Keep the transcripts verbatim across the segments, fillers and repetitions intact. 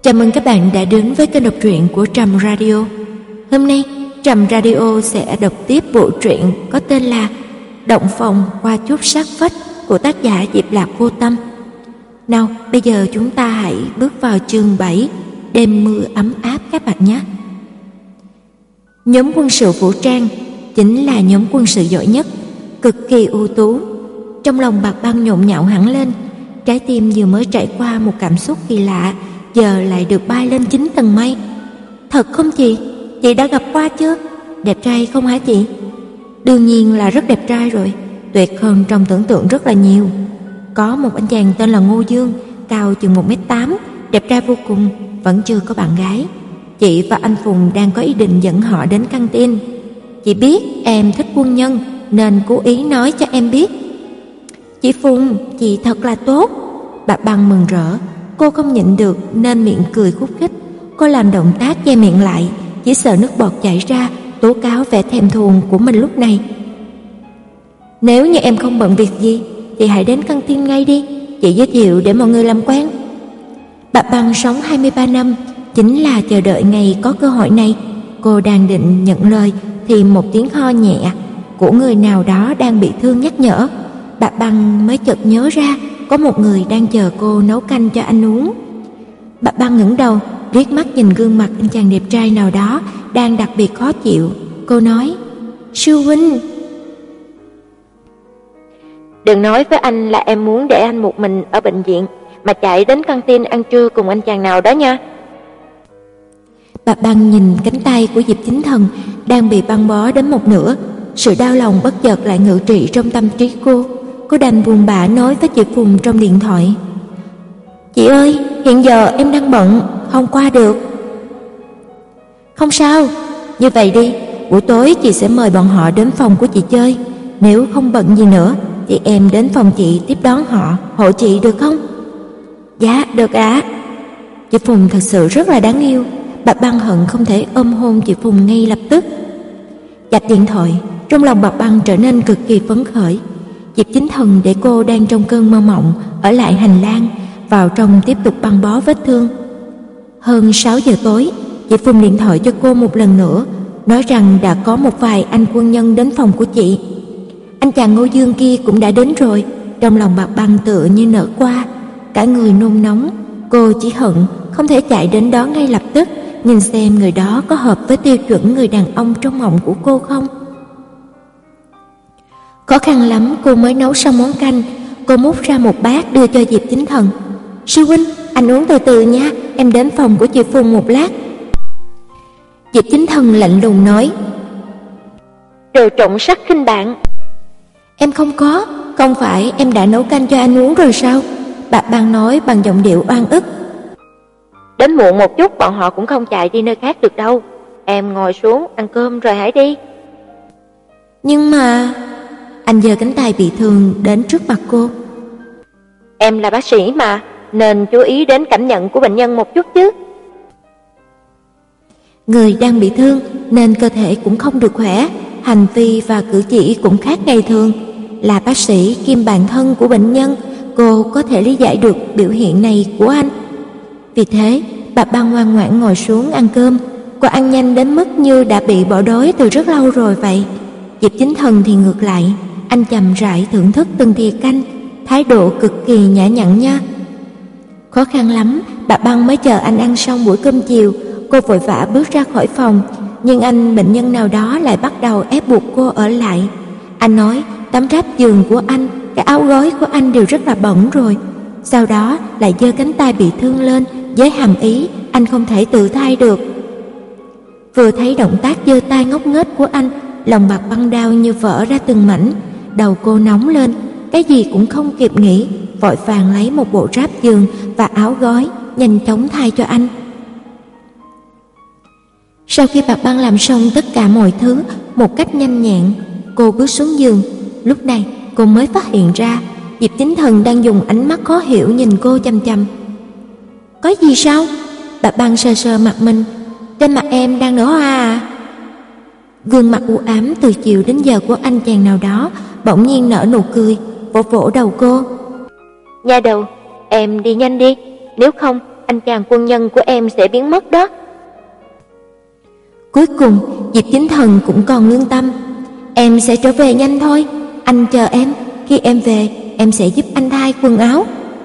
Chào mừng các bạn đã đến với kênh đọc truyện của Trầm Radio. Hôm nay, Trầm Radio sẽ đọc tiếp bộ truyện có tên là Động Phòng qua chút sát phách của tác giả Diệp Lạc Vô Tâm. Nào, bây giờ chúng ta hãy bước vào chương bảy, đêm mưa ấm áp các bạn nhé. Nhóm quân sự vũ trang chính là nhóm quân sự giỏi nhất, cực kỳ ưu tú. Trong lòng Bạc Băng nhộn nhạo hẳn lên, trái tim vừa mới trải qua một cảm xúc kỳ lạ, giờ lại được bay lên chín tầng mây. Thật không chị? Chị đã gặp qua chưa? Đẹp trai không hả chị? Đương nhiên là rất đẹp trai rồi, tuyệt hơn trong tưởng tượng rất là nhiều. Có một anh chàng tên là Ngô Dương, cao chừng một mét tám, đẹp trai vô cùng, vẫn chưa có bạn gái. Chị và anh Phùng đang có ý định dẫn họ đến căng tin. Chị biết em thích quân nhân nên cố ý nói cho em biết. Chị Phùng, chị thật là tốt. Bà Băng mừng rỡ, cô không nhịn được nên miệng cười khúc khích. Cô làm động tác che miệng lại, chỉ sợ nước bọt chảy ra, tố cáo vẻ thèm thuồng của mình lúc này. Nếu như em không bận việc gì thì hãy đến căng tin ngay đi, chị giới thiệu để mọi người làm quen. Bà Băng sống hai mươi ba năm chính là chờ đợi ngày có cơ hội này. Cô đang định nhận lời thì một tiếng ho nhẹ của người nào đó đang bị thương nhắc nhở. Bà Băng mới chợt nhớ ra có một người đang chờ cô nấu canh cho anh uống. Bà Băng ngẩng đầu, liếc mắt nhìn gương mặt anh chàng đẹp trai nào đó đang đặc biệt khó chịu. Cô nói: "Sư huynh, đừng nói với anh là em muốn để anh một mình ở bệnh viện mà chạy đến căng tin ăn trưa cùng anh chàng nào đó nha." Bà Băng nhìn cánh tay của Diệp Chính Thần đang bị băng bó đến một nửa, sự đau lòng bất chợt lại ngự trị trong tâm trí cô. Cô đành buồn bã nói với chị Phùng trong điện thoại: "Chị ơi, hiện giờ em đang bận, không qua được." "Không sao, như vậy đi, buổi tối chị sẽ mời bọn họ đến phòng của chị chơi. Nếu không bận gì nữa thì em đến phòng chị tiếp đón họ, hộ chị được không?" "Dạ, được ạ." Chị Phùng thật sự rất là đáng yêu. Bà Băng hận không thể ôm hôn chị Phùng ngay lập tức. Dập điện thoại, trong lòng bà Băng trở nên cực kỳ phấn khởi. Diệp Chính Thần để cô đang trong cơn mơ mộng ở lại hành lang, vào trong tiếp tục băng bó vết thương. Hơn sáu giờ tối, chị Phùng điện thoại cho cô một lần nữa, nói rằng đã có một vài anh quân nhân đến phòng của chị. Anh chàng Ngô Dương kia cũng đã đến rồi. Trong lòng Bạc Băng tựa như nở qua, cả người nôn nóng. Cô chỉ hận không thể chạy đến đó ngay lập tức, nhìn xem người đó có hợp với tiêu chuẩn người đàn ông trong mộng của cô không. Khó khăn lắm cô mới nấu xong món canh. Cô múc ra một bát đưa cho Diệp Chính Thần. "Sư huynh, anh uống từ từ nha, em đến phòng của chị Phùng một lát." Diệp Chính Thần lạnh lùng nói: "Đồ trộm sắc khinh bạn." "Em không có, không phải em đã nấu canh cho anh uống rồi sao?" Bà Băng nói bằng giọng điệu oan ức. "Đến muộn một chút bọn họ cũng không chạy đi nơi khác được đâu. Em ngồi xuống ăn cơm rồi hãy đi." "Nhưng mà..." Anh giơ cánh tay bị thương đến trước mặt cô. "Em là bác sĩ mà, nên chú ý đến cảm nhận của bệnh nhân một chút chứ." Người đang bị thương nên cơ thể cũng không được khỏe, hành vi và cử chỉ cũng khác ngày thường. Là bác sĩ kiêm bạn thân của bệnh nhân, cô có thể lý giải được biểu hiện này của anh. Vì thế, bà Băng ngoan ngoãn ngồi xuống ăn cơm. Cô ăn nhanh đến mức như đã bị bỏ đói từ rất lâu rồi vậy. Diệp Chính Thần thì ngược lại, anh chậm rãi thưởng thức từng thìa canh, thái độ cực kỳ nhã nhặn nha. Khó khăn lắm, bà Băng mới chờ anh ăn xong buổi cơm chiều. Cô vội vã bước ra khỏi phòng, nhưng anh bệnh nhân nào đó lại bắt đầu ép buộc cô ở lại. Anh nói tấm ráp giường của anh, cái áo gối của anh đều rất là bẩn rồi. Sau đó lại giơ cánh tay bị thương lên với hàm ý anh không thể tự thay được. Vừa thấy động tác giơ tay ngốc nghếch của anh, lòng Bạc Băng đau như vỡ ra từng mảnh. Đầu cô nóng lên, cái gì cũng không kịp nghĩ, vội vàng lấy một bộ ráp giường và áo gói, nhanh chóng thay cho anh. Sau khi Bạc Băng làm xong tất cả mọi thứ một cách nhanh nhẹn, cô bước xuống giường. Lúc này cô mới phát hiện ra Diệp Chính Thần đang dùng ánh mắt khó hiểu nhìn cô chằm chằm. "Có gì sao?" Bạc Băng sờ sờ mặt mình. "Trên mặt em đang nở hoa à?" Gương mặt u ám từ chiều đến giờ của anh chàng nào đó bỗng nhiên nở nụ cười, vỗ vỗ đầu cô. "Nha đầu, em đi nhanh đi, nếu không anh chàng quân nhân của em sẽ biến mất đó. Cuối cùng, Diệp Chính Thần cũng còn lương tâm. Em sẽ trở về nhanh thôi, anh chờ em, khi em về, em sẽ giúp anh thay quần áo.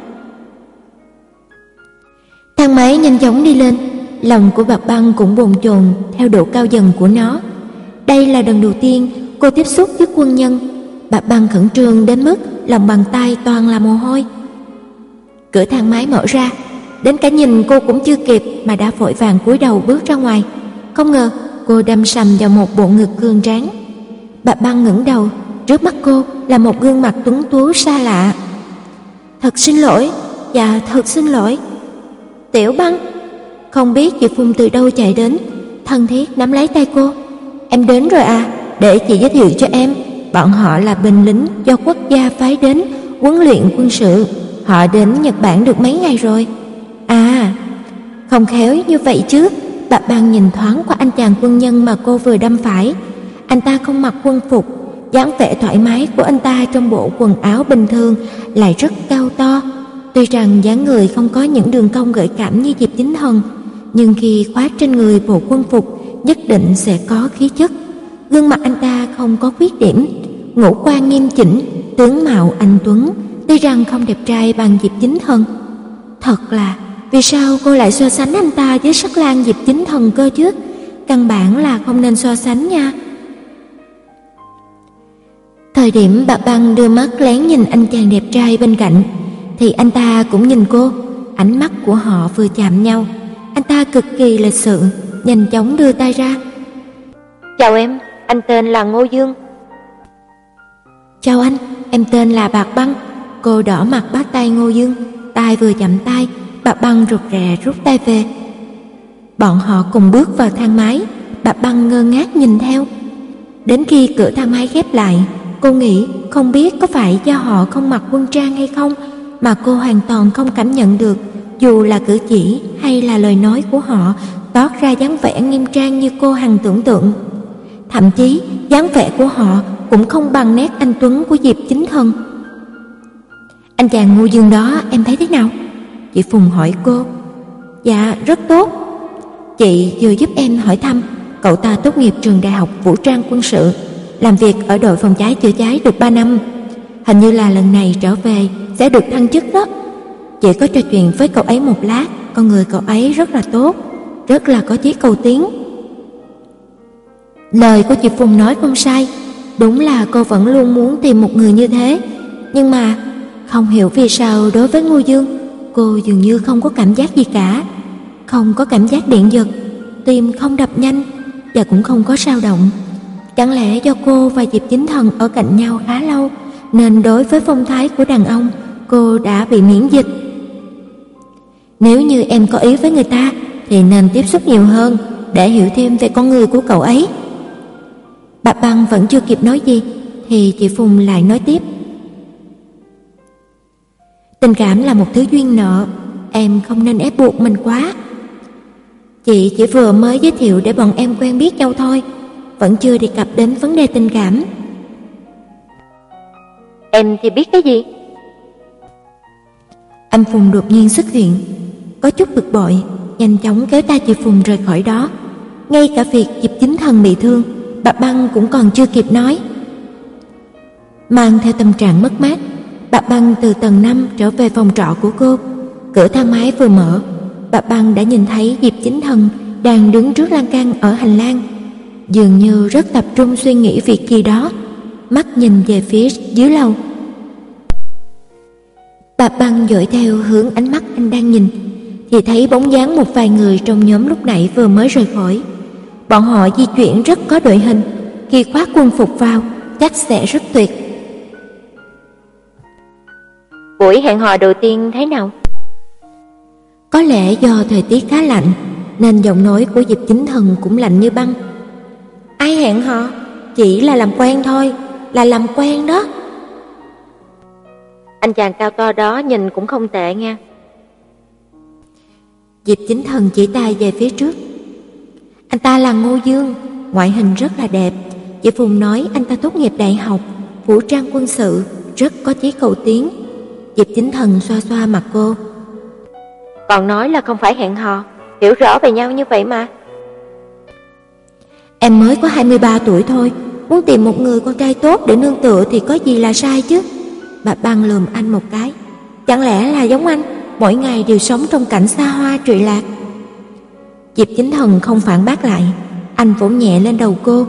Thang máy nhanh chóng đi lên, lòng của Bạc Băng cũng bồn chồn theo độ cao dần của nó. Đây là lần đầu tiên cô tiếp xúc với quân nhân. Bạc Băng khẩn trương đến mức lòng bàn tay toàn là mồ hôi. Cửa thang máy mở ra, đến cả nhìn cô cũng chưa kịp mà đã vội vàng cúi đầu bước ra ngoài. Không ngờ cô đâm sầm vào một bộ ngực cường tráng. Bạc Băng ngẩng đầu, trước mắt cô là một gương mặt tuấn tú xa lạ. Thật xin lỗi, dạ thật xin lỗi. Tiểu Băng. Không biết chị Phùng từ đâu chạy đến, thân thiết nắm lấy tay cô. Em đến rồi à, để chị giới thiệu cho em. Bọn họ là binh lính do quốc gia phái đến huấn luyện quân sự. Họ đến Nhật Bản được mấy ngày rồi. À, không khéo như vậy chứ. Bạc Băng nhìn thoáng qua anh chàng quân nhân mà cô vừa đâm phải. Anh ta không mặc quân phục, dáng vẻ thoải mái của anh ta trong bộ quần áo bình thường lại rất cao to. Tuy rằng dáng người không có những đường cong gợi cảm như Diệp Chính Thần, nhưng khi khoác trên người bộ quân phục nhất định sẽ có khí chất. Gương mặt anh ta không có khuyết điểm, ngũ quan nghiêm chỉnh, tướng mạo anh tuấn, tuy rằng không đẹp trai bằng Diệp Chính Thần. Thật là, vì sao cô lại so sánh anh ta với sắc lang Diệp Chính Thần cơ chứ? Căn bản là không nên so sánh nha. Thời điểm Bạc Băng đưa mắt lén nhìn anh chàng đẹp trai bên cạnh, thì anh ta cũng nhìn cô. Ánh mắt của họ vừa chạm nhau, anh ta cực kỳ lịch sự, nhanh chóng đưa tay ra. Chào em, anh tên là Ngô Dương. Chào anh, em tên là Bạc Băng. Cô đỏ mặt bắt tay Ngô Dương, tay vừa chạm tay, Bạc Băng rụt rè rút tay về. Bọn họ cùng bước vào thang máy, Bạc Băng ngơ ngác nhìn theo. Đến khi cửa thang máy khép lại, cô nghĩ không biết có phải do họ không mặc quân trang hay không mà cô hoàn toàn không cảm nhận được, dù là cử chỉ hay là lời nói của họ toát ra dáng vẻ nghiêm trang như cô hằng tưởng tượng. Thậm chí dáng vẻ của họ cũng không bằng nét anh tuấn của Diệp Chính Thần. Anh chàng Ngô Dương đó em thấy thế nào? Chị Phùng hỏi cô. Dạ rất tốt. Chị vừa giúp em hỏi thăm, cậu ta tốt nghiệp trường đại học vũ trang quân sự, làm việc ở đội phòng cháy chữa cháy được ba năm. Hình như là lần này trở về sẽ được thăng chức đó. Chị có trò chuyện với cậu ấy một lát, con người cậu ấy rất là tốt, rất là có chí cầu tiến. Lời của chị Phùng nói không sai, đúng là cô vẫn luôn muốn tìm một người như thế. Nhưng mà không hiểu vì sao đối với Ngô Dương, cô dường như không có cảm giác gì cả. Không có cảm giác điện giật, tim không đập nhanh và cũng không có sao động. Chẳng lẽ do cô và Diệp Chính Thần ở cạnh nhau khá lâu nên đối với phong thái của đàn ông cô đã bị miễn dịch. Nếu như em có ý với người ta thì nên tiếp xúc nhiều hơn để hiểu thêm về con người của cậu ấy. Bạc Băng vẫn chưa kịp nói gì thì chị Phùng lại nói tiếp. Tình cảm là một thứ duyên nợ, em không nên ép buộc mình quá. Chị chỉ vừa mới giới thiệu để bọn em quen biết nhau thôi, vẫn chưa đề cập đến vấn đề tình cảm. Em thì biết cái gì? Anh Phùng đột nhiên xuất hiện, có chút bực bội, nhanh chóng kéo tay chị Phùng rời khỏi đó. Ngay cả việc Diệp Chính Thần bị thương, Bạc Băng cũng còn chưa kịp nói. Mang theo tâm trạng mất mát, Bạc Băng từ tầng năm trở về phòng trọ của cô. Cửa thang máy vừa mở, Bạc Băng đã nhìn thấy Diệp Chính Thần đang đứng trước lan can ở hành lang, dường như rất tập trung suy nghĩ việc gì đó, mắt nhìn về phía dưới lầu. Bạc Băng dõi theo hướng ánh mắt anh đang nhìn, thì thấy bóng dáng một vài người trong nhóm lúc nãy vừa mới rời khỏi. Bọn họ di chuyển rất có đội hình, khi khoác quân phục vào chắc sẽ rất tuyệt. Buổi hẹn hò đầu tiên thế nào? Có lẽ do thời tiết khá lạnh nên giọng nói của Diệp Chính Thần cũng lạnh như băng. Ai hẹn hò? Chỉ là làm quen thôi, là làm quen đó. Anh chàng cao to đó nhìn cũng không tệ nha. Diệp Chính Thần chỉ tay về phía trước. Anh ta là Ngô Dương, ngoại hình rất là đẹp. Chị Phùng nói anh ta tốt nghiệp đại học vũ trang quân sự, rất có chí cầu tiến. Diệp Chính Thần xoa xoa mặt cô. Còn nói là không phải hẹn hò, hiểu rõ về nhau như vậy mà. Em mới có hai mươi ba tuổi thôi, muốn tìm một người con trai tốt để nương tựa thì có gì là sai chứ. Bà Băng lườm anh một cái. Chẳng lẽ là giống anh, mỗi ngày đều sống trong cảnh xa hoa trụy lạc? Diệp Chính Thần không phản bác lại, anh vỗ nhẹ lên đầu cô.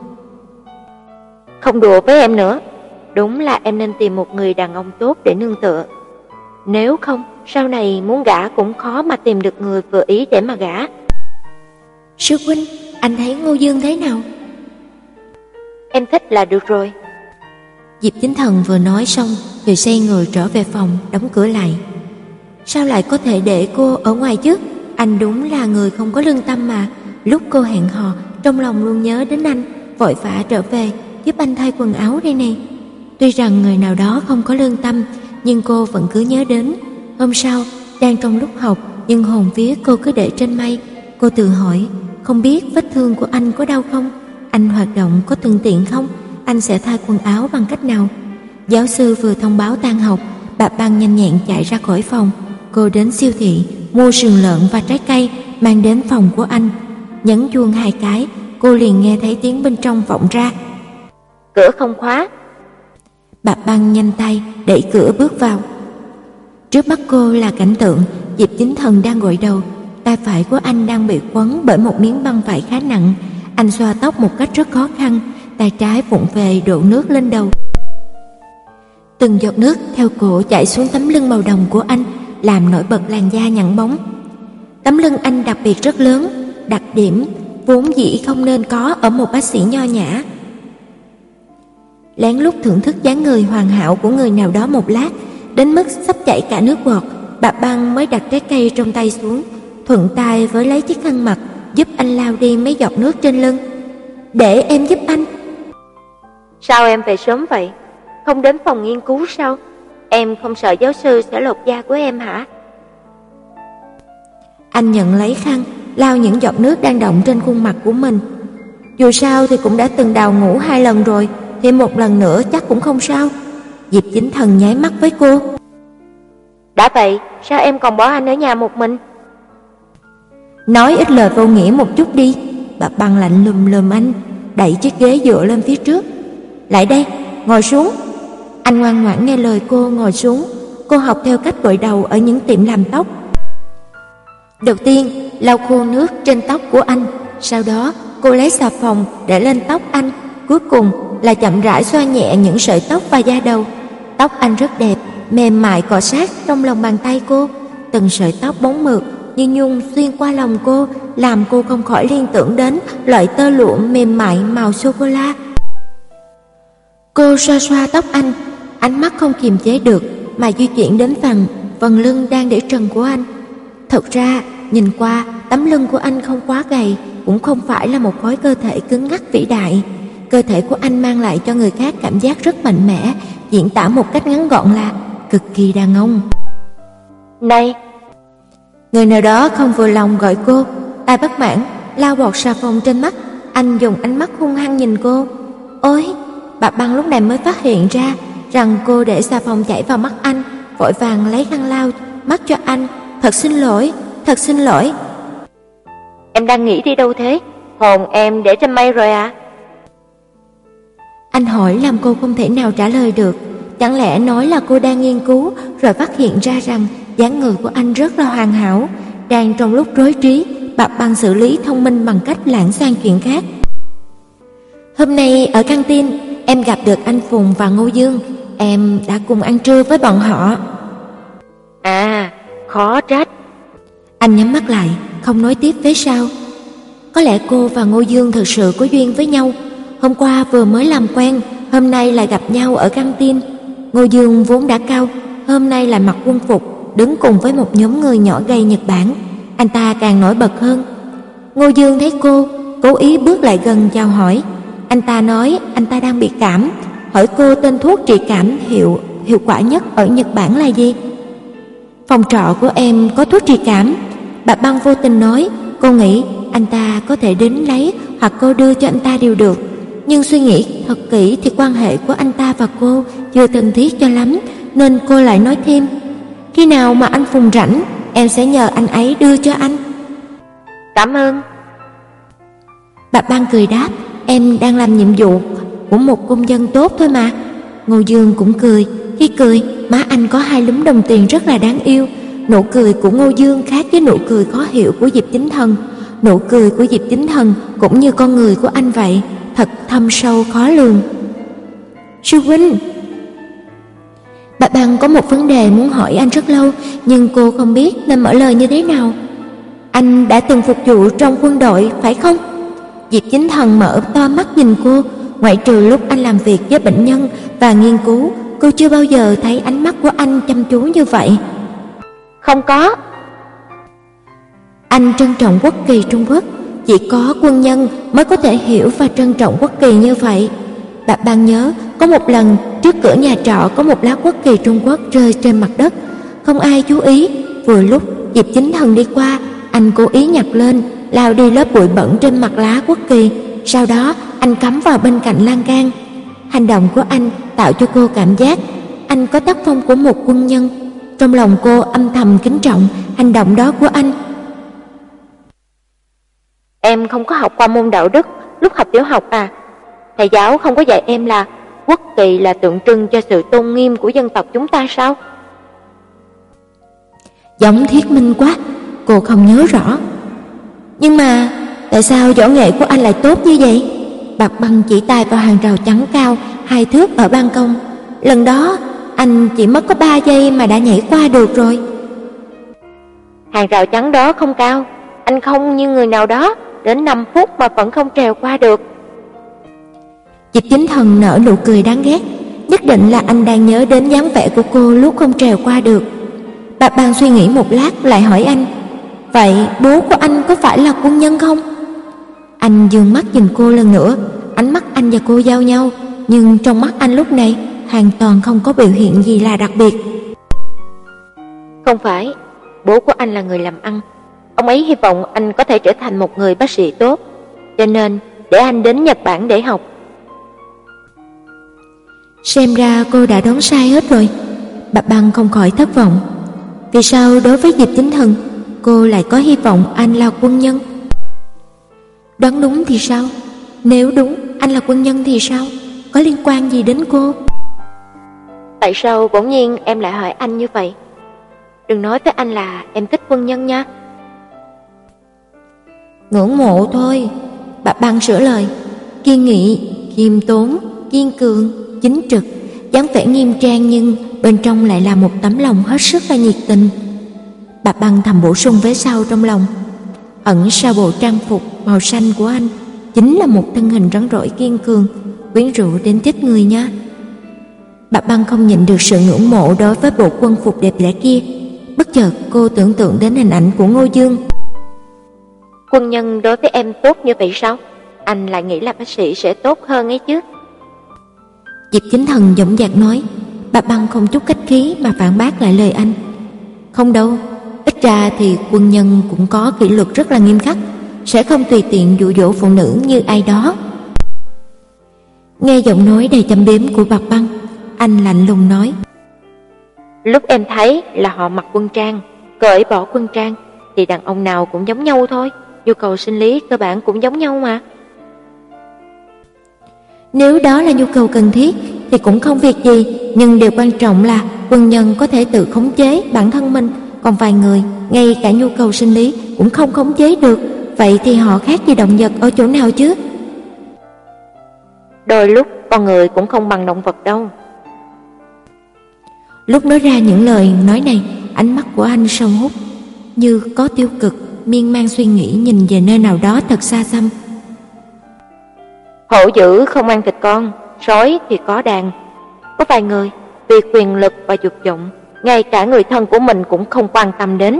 Không đùa với em nữa, đúng là em nên tìm một người đàn ông tốt để nương tựa. Nếu không, sau này muốn gả cũng khó mà tìm được người vừa ý để mà gả. Sư huynh, anh thấy Ngô Dương thế nào? Em thích là được rồi. Diệp Chính Thần vừa nói xong thì xoay người trở về phòng, đóng cửa lại. Sao lại có thể để cô ở ngoài chứ? Anh đúng là người không có lương tâm mà. Lúc cô hẹn hò, trong lòng luôn nhớ đến anh, vội vã trở về giúp anh thay quần áo đây nè. Tuy rằng người nào đó không có lương tâm, nhưng cô vẫn cứ nhớ đến. Hôm sau, đang trong lúc học, nhưng hồn vía cô cứ để trên mây. Cô tự hỏi, không biết vết thương của anh có đau không? Anh hoạt động có thuận tiện không? Anh sẽ thay quần áo bằng cách nào? Giáo sư vừa thông báo tan học, bà Băng nhanh nhẹn chạy ra khỏi phòng. Cô đến siêu thị, mua sườn lợn và trái cây, mang đến phòng của anh. Nhấn chuông hai cái, cô liền nghe thấy tiếng bên trong vọng ra. Cửa không khóa. Bà Băng nhanh tay đẩy cửa bước vào. Trước mắt cô là cảnh tượng Diệp Chính Thần đang gội đầu. Tay phải của anh đang bị quấn bởi một miếng băng vải khá nặng. Anh xoa tóc một cách rất khó khăn, tay trái vụng về đổ nước lên đầu. Từng giọt nước theo cổ chảy xuống tấm lưng màu đồng của anh, làm nổi bật làn da nhẵn bóng. Tấm lưng anh đặc biệt rất lớn, đặc điểm vốn dĩ không nên có ở một bác sĩ nho nhã. Lén lút thưởng thức dáng người hoàn hảo của người nào đó một lát, đến mức sắp chảy cả nước bọt, bà Băng mới đặt trái cây trong tay xuống, thuận tay với lấy chiếc khăn mặt giúp anh lau đi mấy giọt nước trên lưng. Để em giúp anh. Sao em về sớm vậy? Không đến phòng nghiên cứu sao? Em không sợ giáo sư sẽ lột da của em hả? Anh nhận lấy khăn, lau những giọt nước đang đọng trên khuôn mặt của mình. Dù sao thì cũng đã từng đào ngủ hai lần rồi, thêm một lần nữa chắc cũng không sao. Diệp Chính Thần nháy mắt với cô. Đã vậy, sao em còn bỏ anh ở nhà một mình? Nói ít lời vô nghĩa một chút đi. Bà Băng lạnh lùm lùm anh, đẩy chiếc ghế dựa lên phía trước. Lại đây, ngồi xuống. Anh ngoan ngoãn nghe lời cô ngồi xuống. Cô học theo cách gội đầu ở những tiệm làm tóc. Đầu tiên, lau khô nước trên tóc của anh. Sau đó, cô lấy xà phòng để lên tóc anh. Cuối cùng là chậm rãi xoa nhẹ những sợi tóc và da đầu. Tóc anh rất đẹp, mềm mại cọ sát trong lòng bàn tay cô. Từng sợi tóc bóng mượt như nhung xuyên qua lòng cô, làm cô không khỏi liên tưởng đến loại tơ lụa mềm mại màu sô-cô-la. Cô xoa xoa tóc anh, ánh mắt không kiềm chế được mà di chuyển đến phần phần lưng đang để trần của anh. Thật ra, nhìn qua, tấm lưng của anh không quá gầy, cũng không phải là một khối cơ thể cứng ngắc vĩ đại. Cơ thể của anh mang lại cho người khác cảm giác rất mạnh mẽ, diễn tả một cách ngắn gọn là cực kỳ đàn ông. Này! Người nào đó không vừa lòng gọi cô, tay bất mãn lau bọt xà phòng trên mắt. Anh dùng ánh mắt hung hăng nhìn cô. Ôi! Bà Băng lúc này mới phát hiện ra rằng cô để xà phòng chảy vào mắt anh, vội vàng lấy khăn lau mắt cho anh. Thật xin lỗi, thật xin lỗi. Em đang nghĩ đi đâu thế? Hồn em để trên mây rồi à? Anh hỏi làm cô không thể nào trả lời được. Chẳng lẽ nói là cô đang nghiên cứu rồi phát hiện ra rằng dáng người của anh rất là hoàn hảo. Đang trong lúc rối trí, bà Băng xử lý thông minh bằng cách lảng sang chuyện khác. Hôm nay ở căng tin, em gặp được anh Phùng và Ngô Dương. Em đã cùng ăn trưa với bọn họ. À, khó trách. Anh nhắm mắt lại, không nói tiếp phía sau. Có lẽ cô và Ngô Dương thực sự có duyên với nhau. Hôm qua vừa mới làm quen, hôm nay lại gặp nhau ở căng tin. Ngô Dương vốn đã cao, hôm nay lại mặc quân phục, đứng cùng với một nhóm người nhỏ gầy Nhật Bản. Anh ta càng nổi bật hơn. Ngô Dương thấy cô, cố ý bước lại gần chào hỏi. Anh ta nói anh ta đang bị cảm, hỏi cô tên thuốc trị cảm hiệu hiệu quả nhất ở Nhật Bản là gì. Phòng trọ của em có thuốc trị cảm. Bà Băng vô tình nói. Cô nghĩ anh ta có thể đến lấy hoặc cô đưa cho anh ta đều được. Nhưng suy nghĩ thật kỹ thì quan hệ của anh ta và cô chưa thân thiết cho lắm, nên cô lại nói thêm. Khi nào mà anh Phùng rảnh, em sẽ nhờ anh ấy đưa cho anh. Cảm ơn. Bạch Băng cười đáp, em đang làm nhiệm vụ của một công dân tốt thôi mà. Ngô Dương cũng cười, khi cười, má anh có hai lúm đồng tiền rất là đáng yêu. Nụ cười của Ngô Dương khác với nụ cười khó hiểu của Diệp Chính Thần. Nụ cười của Diệp Chính Thần cũng như con người của anh vậy, thật thâm sâu khó lường. Sư huynh, Bạch Băng có một vấn đề muốn hỏi anh rất lâu, nhưng cô không biết nên mở lời như thế nào. Anh đã từng phục vụ trong quân đội, phải không? Diệp Chính Thần mở to mắt nhìn cô, ngoại trừ lúc anh làm việc với bệnh nhân và nghiên cứu, cô chưa bao giờ thấy ánh mắt của anh chăm chú như vậy. Không có. Anh trân trọng quốc kỳ Trung Quốc, chỉ có quân nhân mới có thể hiểu và trân trọng quốc kỳ như vậy. Bạch Băng nhớ có một lần trước cửa nhà trọ có một lá quốc kỳ Trung Quốc rơi trên mặt đất, không ai chú ý. Vừa lúc Diệp Chính Thần đi qua, anh cố ý nhặt lên, lau đi lớp bụi bẩn trên mặt lá quốc kỳ. Sau đó anh cắm vào bên cạnh lan can. Hành động của anh tạo cho cô cảm giác anh có tác phong của một quân nhân. Trong lòng cô âm thầm kính trọng hành động đó của anh. Em không có học qua môn đạo đức lúc học tiểu học à? Thầy giáo không có dạy em là quốc kỳ là tượng trưng cho sự tôn nghiêm của dân tộc chúng ta sao? Giống thuyết minh quá, cô không nhớ rõ. Nhưng mà tại sao võ nghệ của anh lại tốt như vậy? Bạch Băng chỉ tay vào hàng rào chắn cao hai thước ở ban công. Lần đó anh chỉ mất có ba giây mà đã nhảy qua được rồi. Hàng rào chắn đó không cao, anh không như người nào đó đến năm phút mà vẫn không trèo qua được. Diệp Chính Thần nở nụ cười đáng ghét, nhất định là anh đang nhớ đến dáng vẻ của cô lúc không trèo qua được. Bạch Băng suy nghĩ một lát lại hỏi anh, vậy bố của anh có phải là quân nhân không? Anh dương mắt nhìn cô lần nữa, ánh mắt anh và cô giao nhau, nhưng trong mắt anh lúc này hoàn toàn không có biểu hiện gì là đặc biệt. Không phải, bố của anh là người làm ăn. Ông ấy hy vọng anh có thể trở thành một người bác sĩ tốt, cho nên để anh đến Nhật Bản để học. Xem ra cô đã đoán sai hết rồi. Bạch Băng không khỏi thất vọng. Vì sao đối với Diệp Chính Thần cô lại có hy vọng anh là quân nhân? Đoán đúng thì sao? Nếu đúng anh là quân nhân thì sao? Có liên quan gì đến cô? Tại sao bỗng nhiên em lại hỏi anh như vậy? Đừng nói với anh là em thích quân nhân nha. Ngưỡng mộ thôi. Bạch Băng sửa lời. Kiên nghị, khiêm tốn, kiên cường, chính trực, dáng vẻ nghiêm trang nhưng bên trong lại là một tấm lòng hết sức là nhiệt tình. Bạch Băng thầm bổ sung vế sau trong lòng. Ẩn sau bộ trang phục màu xanh của anh chính là một thân hình rắn rỏi kiên cường, quyến rũ đến chết người nha. Bạch Băng không nhịn được sự ngưỡng mộ đối với bộ quân phục đẹp đẽ kia. Bất chợt cô tưởng tượng đến hình ảnh của Ngô Dương. Quân nhân đối với em tốt như vậy sao? Anh lại nghĩ là bác sĩ sẽ tốt hơn ấy chứ? Diệp Chính Thần dõng dạc nói. Bạch Băng không chút khách khí mà phản bác lại lời anh. Không đâu, ít ra thì quân nhân cũng có kỷ luật rất là nghiêm khắc, sẽ không tùy tiện dụ dỗ phụ nữ như ai đó. Nghe giọng nói đầy châm biếm của Bạch Băng, anh lạnh lùng nói. Lúc em thấy là họ mặc quân trang, cởi bỏ quân trang, thì đàn ông nào cũng giống nhau thôi, nhu cầu sinh lý cơ bản cũng giống nhau mà. Nếu đó là nhu cầu cần thiết thì cũng không việc gì, nhưng điều quan trọng là quân nhân có thể tự khống chế bản thân mình, còn vài người ngay cả nhu cầu sinh lý cũng không khống chế được, vậy thì họ khác gì động vật ở chỗ nào chứ? Đôi lúc con người cũng không bằng động vật đâu. Lúc nói ra những lời nói này, ánh mắt của anh sâu hút, như có tiêu cực, miên man suy nghĩ nhìn về nơi nào đó thật xa xăm. Hổ dữ không ăn thịt con, sói thì có đàn. Có vài người vì quyền lực và dục vọng, ngay cả người thân của mình cũng không quan tâm đến.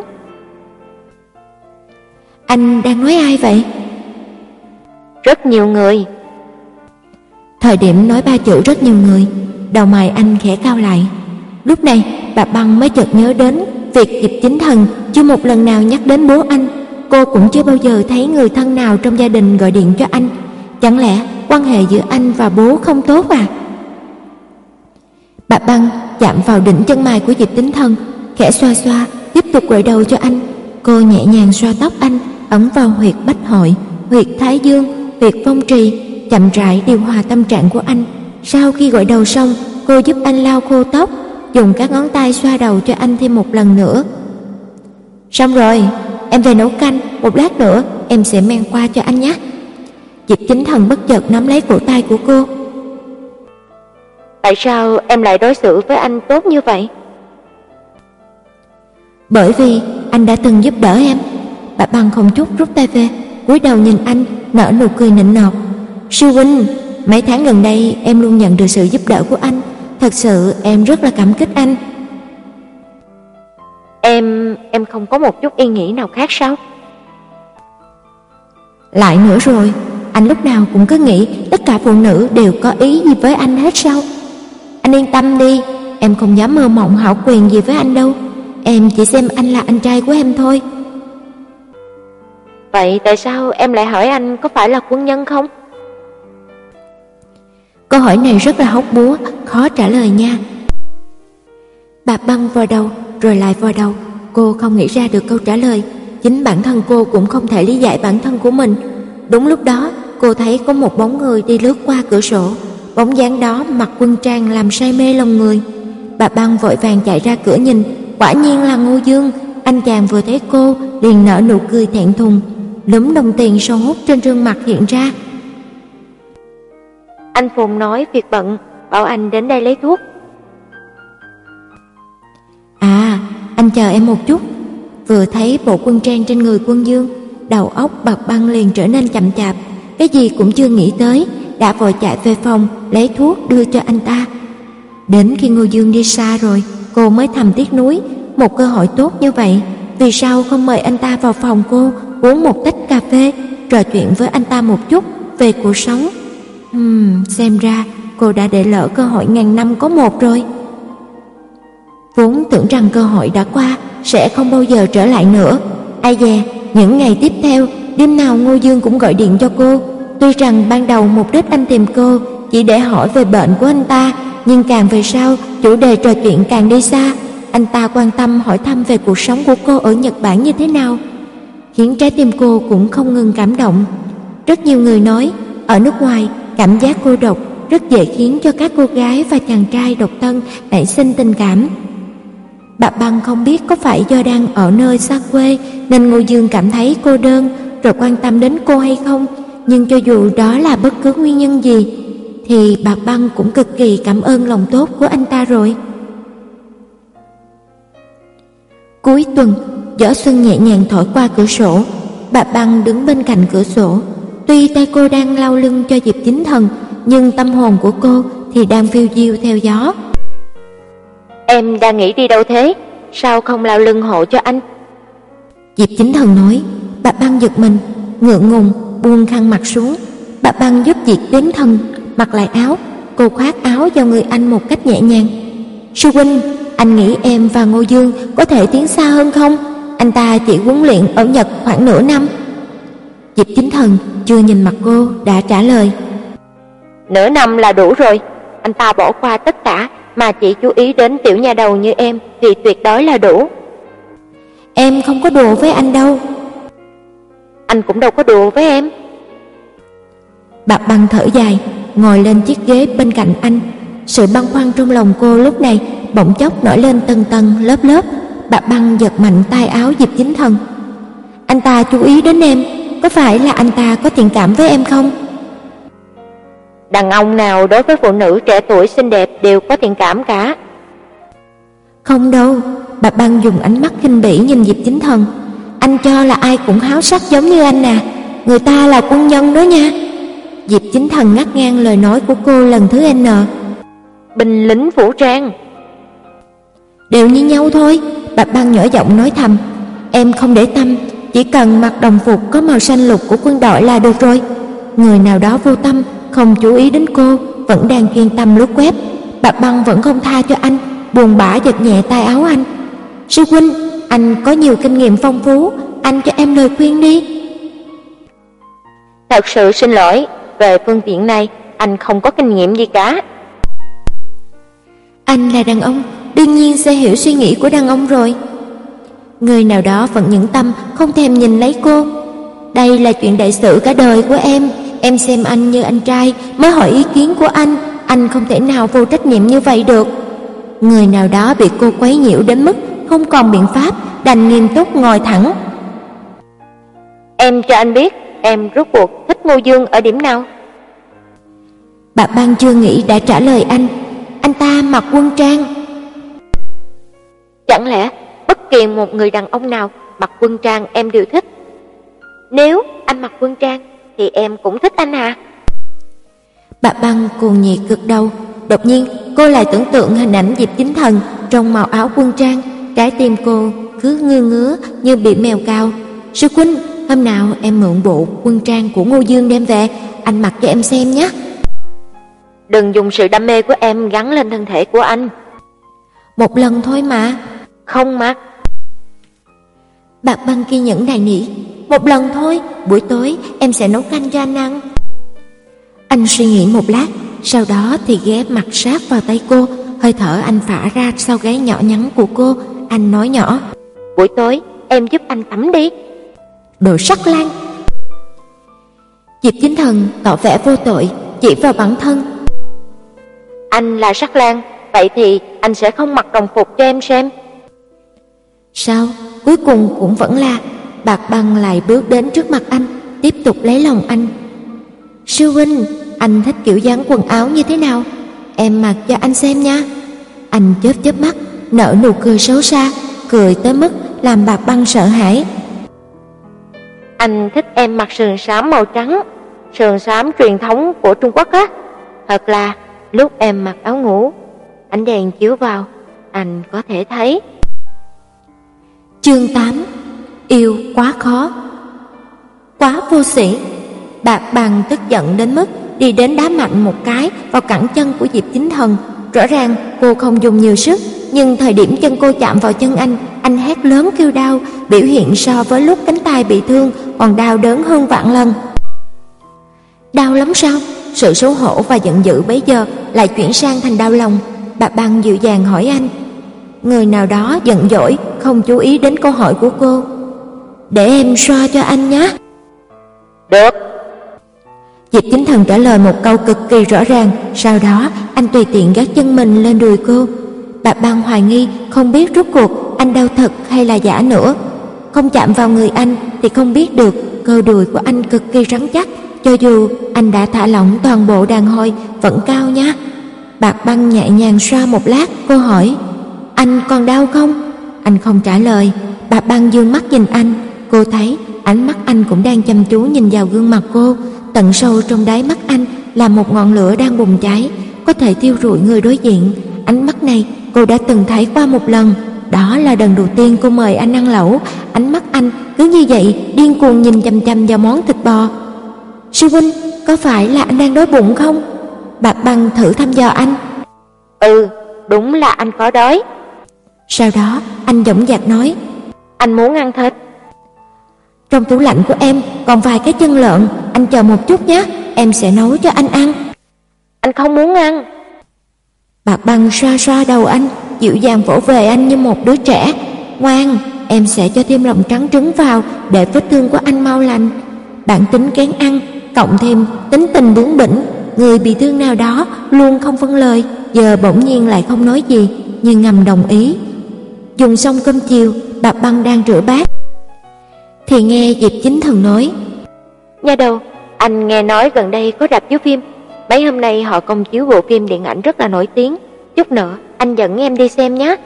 Anh đang nói ai vậy? Rất nhiều người. Thời điểm nói ba chữ rất nhiều người, đầu mày anh khẽ cao lại. Lúc này Bạch Băng mới chợt nhớ đến việc Diệp Chính Thần chưa một lần nào nhắc đến bố anh. Cô cũng chưa bao giờ thấy người thân nào trong gia đình gọi điện cho anh. Chẳng lẽ quan hệ giữa anh và bố không tốt à? Bạch Băng chạm vào đỉnh chân mày của Diệp Chính Thần, khẽ xoa xoa, tiếp tục gội đầu cho anh. Cô nhẹ nhàng xoa tóc anh, ấn vào huyệt bách hội, huyệt thái dương, huyệt phong trì, chậm rãi điều hòa tâm trạng của anh. Sau khi gội đầu xong, cô giúp anh lau khô tóc, dùng các ngón tay xoa đầu cho anh thêm một lần nữa. Xong rồi, em về nấu canh, một lát nữa em sẽ mang qua cho anh nhé. Diệp Chính Thần bất chợt nắm lấy cổ tay của cô. Tại sao em lại đối xử với anh tốt như vậy? Bởi vì anh đã từng giúp đỡ em. Bà Băng không chút rút tay về, cúi đầu nhìn anh, nở nụ cười nịnh nọt. Sư huynh, mấy tháng gần đây em luôn nhận được sự giúp đỡ của anh, thật sự em rất là cảm kích anh. Em, em không có một chút ý nghĩ nào khác sao? Lại nữa rồi, anh lúc nào cũng cứ nghĩ tất cả phụ nữ đều có ý gì với anh hết sao? Anh yên tâm đi, em không dám mơ mộng hão quyền gì với anh đâu. Em chỉ xem anh là anh trai của em thôi. Vậy tại sao em lại hỏi anh có phải là quân nhân không? Câu hỏi này rất là hóc búa, khó trả lời nha. Bà Băng vò đầu rồi lại vò đầu, cô không nghĩ ra được câu trả lời. Chính bản thân cô cũng không thể lý giải bản thân của mình. Đúng lúc đó, cô thấy có một bóng người đi lướt qua cửa sổ. Bóng dáng đó mặc quân trang làm say mê lòng người. Bà Băng vội vàng chạy ra cửa nhìn, quả nhiên là Ngô Dương. Anh chàng vừa thấy cô liền nở nụ cười thẹn thùng, lúm đồng tiền sâu hút trên gương mặt hiện ra. Anh Phùng nói việc bận, bảo anh đến đây lấy thuốc. À, anh chờ em một chút. Vừa thấy bộ quân trang trên người quân Dương, đầu óc bà Băng liền trở nên chậm chạp, cái gì cũng chưa nghĩ tới, đã vội chạy về phòng lấy thuốc đưa cho anh ta. Đến khi Ngô Dương đi xa rồi, cô mới thầm tiếc nuối, một cơ hội tốt như vậy, vì sao không mời anh ta vào phòng cô uống một tách cà phê, trò chuyện với anh ta một chút về cuộc sống. Hmm, xem ra cô đã để lỡ cơ hội ngàn năm có một rồi. Vốn tưởng rằng cơ hội đã qua sẽ không bao giờ trở lại nữa. Ai dè, những ngày tiếp theo, đêm nào Ngô Dương cũng gọi điện cho cô. Tuy rằng ban đầu mục đích anh tìm cô chỉ để hỏi về bệnh của anh ta, nhưng càng về sau, chủ đề trò chuyện càng đi xa. Anh ta quan tâm hỏi thăm về cuộc sống của cô ở Nhật Bản như thế nào, khiến trái tim cô cũng không ngừng cảm động. Rất nhiều người nói, ở nước ngoài, cảm giác cô độc rất dễ khiến cho các cô gái và chàng trai độc thân nảy sinh tình cảm. Bà Băng không biết có phải do đang ở nơi xa quê nên Ngô Dương cảm thấy cô đơn rồi quan tâm đến cô hay không, nhưng cho dù đó là bất cứ nguyên nhân gì thì bà Băng cũng cực kỳ cảm ơn lòng tốt của anh ta rồi. Cuối tuần, gió xuân nhẹ nhàng thổi qua cửa sổ. Bà Băng đứng bên cạnh cửa sổ. Tuy tay cô đang lau lưng cho Diệp Chính Thần, nhưng tâm hồn của cô thì đang phiêu diêu theo gió. Em đang nghĩ đi đâu thế? Sao không lau lưng hộ cho anh? Diệp Chính Thần nói. Bà Băng giật mình, ngượng ngùng buông khăn mặt xuống. Bà Băng giúp Diệp Chính Thần mặc lại áo. Cô khoác áo vào người anh một cách nhẹ nhàng. Sư huynh, anh nghĩ em và Ngô Dương có thể tiến xa hơn không? Anh ta chỉ huấn luyện ở Nhật khoảng nửa năm. Diệp Chính Thần chưa nhìn mặt cô đã trả lời. Nửa năm là đủ rồi. Anh ta bỏ qua tất cả mà chỉ chú ý đến tiểu nha đầu như em thì tuyệt đối là đủ. Em không có đùa với anh đâu. Anh cũng đâu có đùa với em. Bà Băng thở dài, ngồi lên chiếc ghế bên cạnh anh. Sự băn khoăn trong lòng cô lúc này bỗng chốc nổi lên tầng tầng lớp lớp. Bà Băng giật mạnh tay áo Diệp Chính Thần. Anh ta chú ý đến em, có phải là anh ta có thiện cảm với em không? Đàn ông nào đối với phụ nữ trẻ tuổi xinh đẹp đều có thiện cảm cả. Không đâu. Bà Băng dùng ánh mắt khinh bỉ nhìn Diệp Chính Thần. Anh cho là ai cũng háo sắc giống như anh à? Người ta là quân nhân đó nha. Diệp Chính Thần ngắt ngang lời nói của cô lần thứ N. Binh lính vũ trang đều như nhau thôi. Bà Băng nhỏ giọng nói thầm. Em không để tâm, chỉ cần mặc đồng phục có màu xanh lục của quân đội là được rồi. Người nào đó vô tâm không chú ý đến cô, vẫn đang chuyên tâm lướt web. Bà Băng vẫn không tha cho anh, buồn bã giật nhẹ tay áo anh. Sư huynh, anh có nhiều kinh nghiệm phong phú, anh cho em lời khuyên đi. Thật sự xin lỗi, về phương diện này anh không có kinh nghiệm gì cả. Anh là đàn ông, đương nhiên sẽ hiểu suy nghĩ của đàn ông rồi. Người nào đó vẫn nhẫn tâm không thèm nhìn lấy cô. Đây là chuyện đại sự cả đời của em, em xem anh như anh trai mới hỏi ý kiến của anh, anh không thể nào vô trách nhiệm như vậy được. Người nào đó bị cô quấy nhiễu đến mức không còn biện pháp, đành nghiêm túc ngồi thẳng. Em cho anh biết, em rốt cuộc thích Ngô Dương ở điểm nào? Bà Băng chưa nghĩ đã trả lời anh. Anh ta mặc quân trang. Chẳng lẽ bất kỳ một người đàn ông nào mặc quân trang em đều thích? Nếu anh mặc quân trang thì em cũng thích anh à? Bà Băng cuồng nhiệt cực đầu. Đột nhiên cô lại tưởng tượng hình ảnh Diệp Chính Thần trong màu áo quân trang. Trái tim cô cứ ngứa ngứa như bị mèo cào. Sư huynh, hôm nào em mượn bộ quân trang của Ngô Dương đem về, anh mặc cho em xem nhé. Đừng dùng sự đam mê của em gắn lên thân thể của anh. Một lần thôi mà. Không mặc. Bà Băng kiên nhẫn nài nỉ. Một lần thôi, buổi tối em sẽ nấu canh cho anh ăn. Anh suy nghĩ một lát, sau đó thì ghé mặt sát vào tay cô. Hơi thở anh phả ra sau gáy nhỏ nhắn của cô. Anh nói nhỏ: Buổi tối em giúp anh tắm đi. Đồ sắc lang. Diệp Chính Thần tỏ vẻ vô tội, chỉ vào bản thân. Anh là Sắc Lang, vậy thì anh sẽ không mặc đồng phục cho em xem. Sao? Cuối cùng cũng vẫn là. Bạc Băng lại bước đến trước mặt anh, tiếp tục lấy lòng anh. Sư huynh, anh thích kiểu dáng quần áo như thế nào? Em mặc cho anh xem nha. Anh chớp chớp mắt, nở nụ cười xấu xa, cười tới mức làm Bạc Băng sợ hãi. Anh thích em mặc sườn xám màu trắng, sườn xám truyền thống của Trung Quốc á. Thật là lúc em mặc áo ngủ, ánh đèn chiếu vào, anh có thể thấy. Chương tám. Yêu quá khó, quá vô sĩ. Bạc Băng tức giận đến mức đi đến đá mạnh một cái vào cẳng chân của Diệp Chính Thần. Rõ ràng cô không dùng nhiều sức, nhưng thời điểm chân cô chạm vào chân anh, anh hét lớn kêu đau, biểu hiện so với lúc cánh tay bị thương còn đau đớn hơn vạn lần. Đau lắm sao? Sự xấu hổ và giận dữ bấy giờ lại chuyển sang thành đau lòng. Bạc Băng dịu dàng hỏi anh. Người nào đó giận dỗi không chú ý đến câu hỏi của cô. Để em xoa cho anh nhé. Được. Diệp Chính Thần trả lời một câu cực kỳ rõ ràng. Sau đó anh tùy tiện gác chân mình lên đùi cô. Bạc Băng hoài nghi không biết rốt cuộc anh đau thật hay là giả nữa. Không chạm vào người anh thì không biết được. Cơ đùi của anh cực kỳ rắn chắc, cho dù anh đã thả lỏng toàn bộ đàn hồi vẫn cao nhá. Bạc Băng nhẹ nhàng xoa một lát. Cô hỏi: Anh còn đau không? Anh không trả lời. Bạc Băng dương mắt nhìn anh. Cô thấy ánh mắt anh cũng đang chăm chú nhìn vào gương mặt cô. Tận sâu trong đáy mắt anh là một ngọn lửa đang bùng cháy, có thể thiêu rụi người đối diện. Ánh mắt này cô đã từng thấy qua một lần. Đó là lần đầu tiên cô mời anh ăn lẩu. Ánh mắt anh cứ như vậy điên cuồng nhìn chằm chằm vào món thịt bò. Sư huynh, có phải là anh đang đói bụng không? Bạc Băng thử thăm dò anh. Ừ, đúng là anh có đói. Sau đó anh dõng dạc nói: Anh muốn ăn thịt. Trong tủ lạnh của em còn vài cái chân lợn, anh chờ một chút nhé, em sẽ nấu cho anh ăn. Anh không muốn ăn. Bạc Băng xoa xoa đầu anh, dịu dàng vỗ về anh như một đứa trẻ. Ngoan, em sẽ cho thêm lòng trắng trứng vào để vết thương của anh mau lành. Bản tính kén ăn cộng thêm tính tình bướng bỉnh, người bị thương nào đó luôn không vâng lời, giờ bỗng nhiên lại không nói gì, nhưng ngầm đồng ý. Dùng xong cơm chiều, Bạc Băng đang rửa bát thì nghe Diệp Chính Thần nói: Nha đầu, anh nghe nói gần đây có rạp chiếu phim, mấy hôm nay họ công chiếu bộ phim điện ảnh rất là nổi tiếng, chút nữa anh dẫn em đi xem nhé.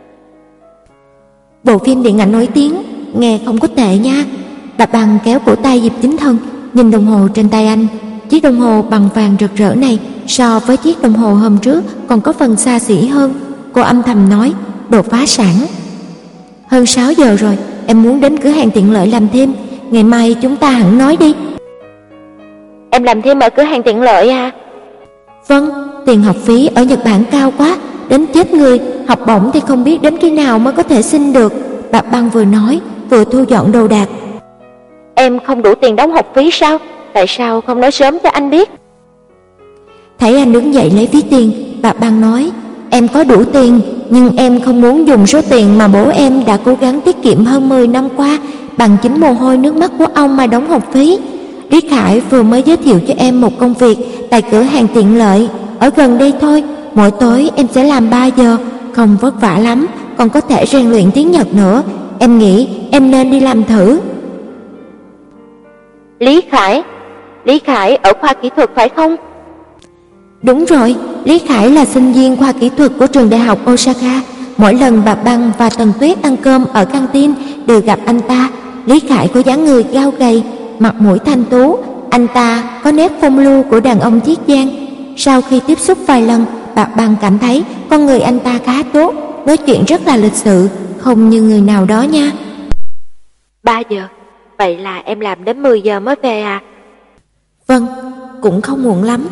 Bộ phim điện ảnh nổi tiếng, nghe không có tệ nha. Bạc Băng kéo cổ tay Diệp Chính Thần, nhìn đồng hồ trên tay anh. Chiếc đồng hồ bằng vàng rực rỡ này so với chiếc đồng hồ hôm trước còn có phần xa xỉ hơn. Cô âm thầm nói: Đồ phá sản. Hơn sáu giờ rồi, em muốn đến cửa hàng tiện lợi làm thêm, ngày mai chúng ta hẳn nói đi. Em làm thêm ở cửa hàng tiện lợi à? Vâng, tiền học phí ở Nhật Bản cao quá, đến chết người, học bổng thì không biết đến khi nào mới có thể xin được. Bạc Băng vừa nói vừa thu dọn đồ đạc. Em không đủ tiền đóng học phí sao? Tại sao không nói sớm cho anh biết? Thấy anh đứng dậy lấy ví tiền, Bạc Băng nói: Em có đủ tiền, nhưng em không muốn dùng số tiền mà bố em đã cố gắng tiết kiệm hơn mười năm qua bằng chính mồ hôi nước mắt của ông mà đóng học phí. Lý Khải vừa mới giới thiệu cho em một công việc tại cửa hàng tiện lợi ở gần đây thôi. Mỗi tối em sẽ làm ba giờ, không vất vả lắm, còn có thể rèn luyện tiếng Nhật nữa. Em nghĩ em nên đi làm thử. Lý Khải? Lý Khải ở khoa kỹ thuật phải không? Đúng rồi, Lý Khải là sinh viên khoa kỹ thuật của trường đại học Osaka. Mỗi lần bà Băng và Tần Tuyết ăn cơm ở căng tin đều gặp anh ta. Lý Khải có dáng người cao gầy, mặt mũi thanh tú, anh ta có nét phong lưu của đàn ông Chiết Giang. Sau khi tiếp xúc vài lần, bà Băng cảm thấy con người anh ta khá tốt, nói chuyện rất là lịch sự, không như người nào đó nha. Ba giờ, vậy là em làm đến mười giờ mới về à? Vâng, cũng không muộn lắm.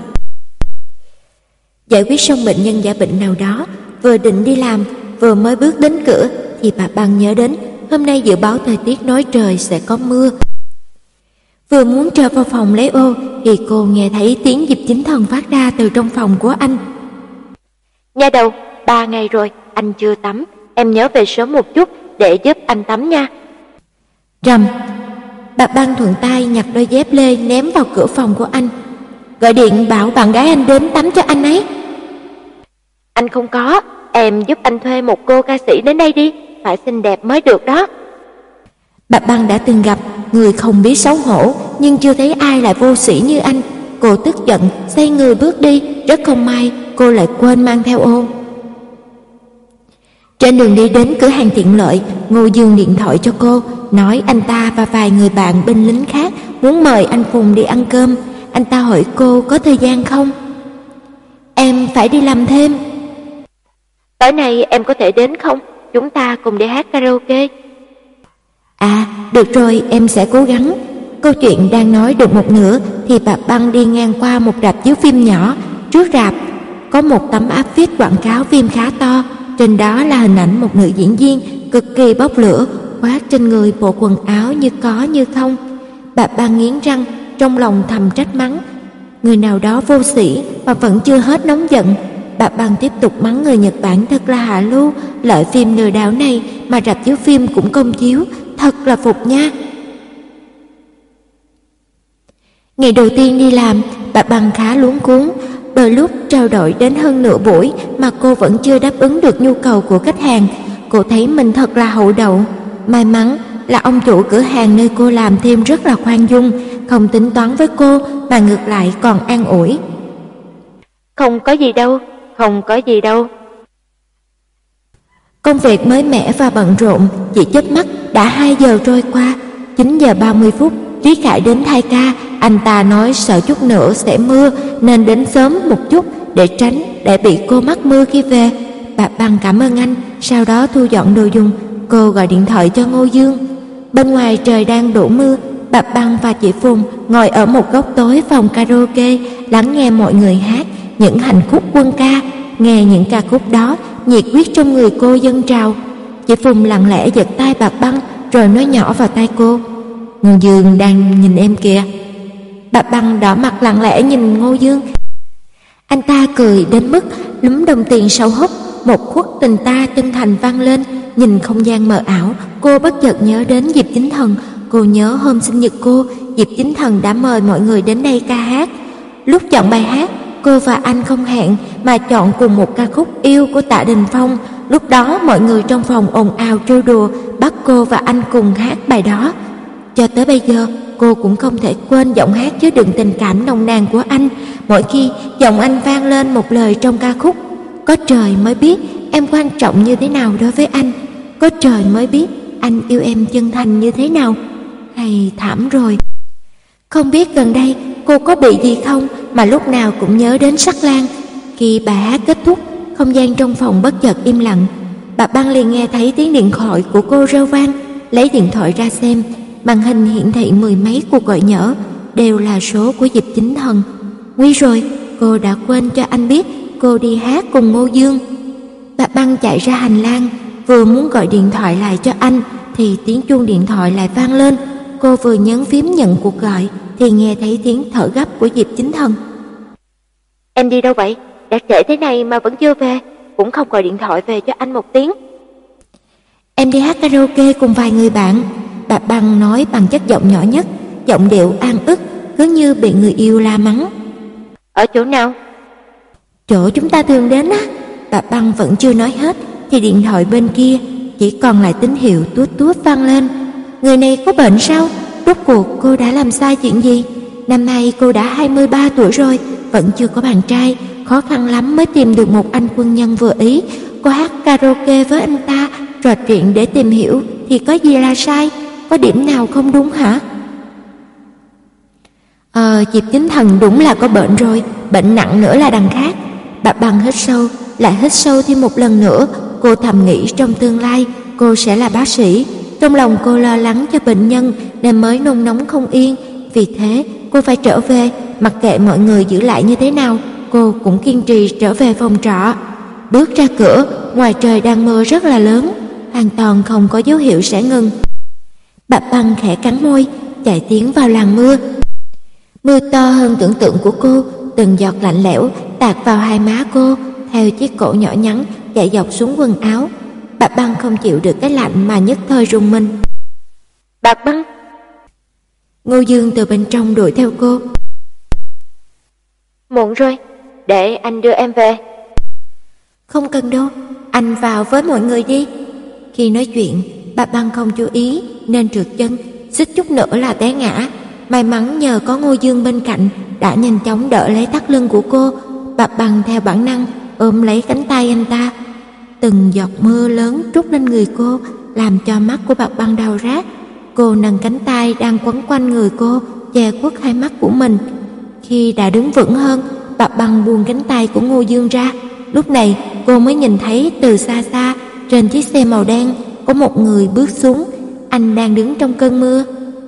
Giải quyết xong bệnh nhân giả bệnh nào đó, vừa định đi làm, vừa mới bước đến cửa thì bà Băng nhớ đến hôm nay dự báo thời tiết nói trời sẽ có mưa. Vừa muốn trở vào phòng lấy ô thì cô nghe thấy tiếng Diệp Chính Thần phát ra từ trong phòng của anh. Nha đầu, ba ngày rồi anh chưa tắm, em nhớ về sớm một chút để giúp anh tắm nha. Rầm, bà Băng thuận tay nhặt đôi dép lê ném vào cửa phòng của anh. Gọi điện bảo bạn gái anh đến tắm cho anh ấy. Anh không có, em giúp anh thuê một cô ca sĩ đến đây đi, phải xinh đẹp mới được đó. Bà Băng đã từng gặp người không biết xấu hổ, nhưng chưa thấy ai lại vô sĩ như anh. Cô tức giận, xoay người bước đi, rất không may cô lại quên mang theo ô. Trên đường đi đến cửa hàng tiện lợi, Ngô Dương điện thoại cho cô, nói anh ta và vài người bạn binh lính khác muốn mời anh Phùng đi ăn cơm. Anh ta hỏi cô có thời gian không? Em phải đi làm thêm. Tối nay em có thể đến không? Chúng ta cùng đi hát karaoke. À, được rồi, em sẽ cố gắng. Câu chuyện đang nói được một nửa thì bà Băng đi ngang qua một rạp chiếu phim nhỏ. Trước rạp có một tấm áp phích quảng cáo phim khá to, trên đó là hình ảnh một nữ diễn viên cực kỳ bốc lửa, khoác trên người bộ quần áo như có như không. Bà Băng nghiến răng, trong lòng thầm trách mắng người nào đó vô sĩ mà vẫn chưa hết nóng giận. Bà Băng tiếp tục mắng người Nhật Bản thật là hạ lưu, loại phim lừa đảo này mà rạp chiếu phim cũng công chiếu, thật là phục nha. Ngày đầu tiên đi làm, bà Băng khá luống cuống, đôi lúc trao đổi đến hơn nửa buổi mà cô vẫn chưa đáp ứng được nhu cầu của khách hàng. Cô thấy mình thật là hậu đậu. May mắn là ông chủ cửa hàng nơi cô làm thêm rất là khoan dung, không tính toán với cô mà ngược lại còn an ủi. Không có gì đâu, không có gì đâu. Công việc mới mẻ và bận rộn, chỉ chớp mắt đã hai giờ trôi qua. Chín giờ ba mươi phút, Lý Khải đến thay ca. Anh ta nói sợ chút nữa sẽ mưa nên đến sớm một chút để tránh để bị cô mắc mưa khi về. Bà Băng cảm ơn anh, sau đó thu dọn đồ dùng. Cô gọi điện thoại cho Ngô Dương. Bên ngoài trời đang đổ mưa, bà Băng và chị Phùng ngồi ở một góc tối phòng karaoke, lắng nghe mọi người hát những hành khúc quân ca. Nghe những ca khúc đó, nhiệt huyết trong người cô dâng trào. Chị Phùng lặng lẽ giật tay bà Băng rồi nói nhỏ vào tai cô: Ngô Dương đang nhìn em kìa. Bà Băng đỏ mặt lặng lẽ nhìn Ngô Dương. Anh ta cười đến mức lúm đồng tiền sau hốc, một khuất tình ta chân thành vang lên. Nhìn không gian mờ ảo, cô bất chợt nhớ đến Diệp Chính Thần. Cô nhớ hôm sinh nhật cô, Diệp Chính Thần đã mời mọi người đến đây ca hát. Lúc chọn bài hát, cô và anh không hẹn mà chọn cùng một ca khúc Yêu của Tạ Đình Phong. Lúc đó mọi người trong phòng ồn ào trêu đùa, bắt cô và anh cùng hát bài đó. Cho tới bây giờ, cô cũng không thể quên giọng hát chứa đựng tình cảm nồng nàn của anh. Mỗi khi giọng anh vang lên một lời trong ca khúc: Có trời mới biết em quan trọng như thế nào đối với anh, có trời mới biết anh yêu em chân thành như thế nào. Hay thảm rồi. Không biết gần đây cô có bị gì không mà lúc nào cũng nhớ đến Sắc Lang. Khi bài hát kết thúc, không gian trong phòng bất chợt im lặng. Bà Băng liền nghe thấy tiếng điện thoại của cô reo vang, lấy điện thoại ra xem, màn hình hiển thị mười mấy cuộc gọi nhỡ, đều là số của Diệp Chính Thần. Nguy rồi, cô đã quên cho anh biết cô đi hát cùng Ngô Dương. Bà Băng chạy ra hành lang, vừa muốn gọi điện thoại lại cho anh thì tiếng chuông điện thoại lại vang lên. Cô vừa nhấn phím nhận cuộc gọi thì nghe thấy tiếng thở gấp của Diệp Chính Thần. Em đi đâu vậy? Đã trễ thế này mà vẫn chưa về. cũng không gọi điện thoại về cho anh một tiếng. Em đi hát karaoke cùng vài người bạn, bà Băng nói bằng chất giọng nhỏ nhất, giọng điệu an ức, cứ như bị người yêu la mắng. Ở chỗ nào? Chỗ chúng ta thường đến á. Bà Băng vẫn chưa nói hết thì điện thoại bên kia chỉ còn lại tín hiệu tuốt tuốt vang lên. Người này có bệnh sao? Rốt cuộc cô đã làm sai chuyện gì? Năm nay cô đã hai mươi ba tuổi rồi, vẫn chưa có bạn trai, khó khăn lắm mới tìm được một anh quân nhân vừa ý. Cô hát karaoke với anh ta, trò chuyện để tìm hiểu thì có gì là sai? Có điểm nào không đúng hả? Ờ, Diệp Chính Thần đúng là có bệnh rồi, bệnh nặng nữa là đằng khác. Bà Băng hít sâu, lại hít sâu thêm một lần nữa. Cô thầm nghĩ trong tương lai cô sẽ là bác sĩ. Trong lòng cô lo lắng cho bệnh nhân nên mới nôn nóng không yên. Vì thế cô phải trở về, mặc kệ mọi người giữ lại như thế nào, cô cũng kiên trì trở về phòng trọ. Bước ra cửa, ngoài trời đang mưa rất là lớn, hoàn toàn không có dấu hiệu sẽ ngừng. Bà Băng khẽ cắn môi, chạy tiến vào làn mưa. Mưa to hơn tưởng tượng của cô, từng giọt lạnh lẽo tạt vào hai má cô, theo chiếc cổ nhỏ nhắn chạy dọc xuống quần áo. Bà Băng không chịu được cái lạnh mà nhất thời rùng mình. Bà Băng! Ngô Dương từ bên trong đuổi theo cô. Muộn rồi, để anh đưa em về. Không cần đâu, anh vào với mọi người đi. Khi nói chuyện, bà Băng không chú ý nên trượt chân, suýt chút nữa là té ngã. May mắn nhờ có Ngô Dương bên cạnh đã nhanh chóng đỡ lấy thắt lưng của cô. Bà Băng theo bản năng ôm lấy cánh tay anh ta. Từng giọt mưa lớn trút lên người cô, làm cho mắt của bà Băng đau rát. Cô nâng cánh tay đang quấn quanh người cô, che khuất hai mắt của mình. Khi đã đứng vững hơn, bà Băng buông cánh tay của Ngô Dương ra. Lúc này cô mới nhìn thấy từ xa xa, trên chiếc xe màu đen có một người bước xuống. Anh đang đứng trong cơn mưa.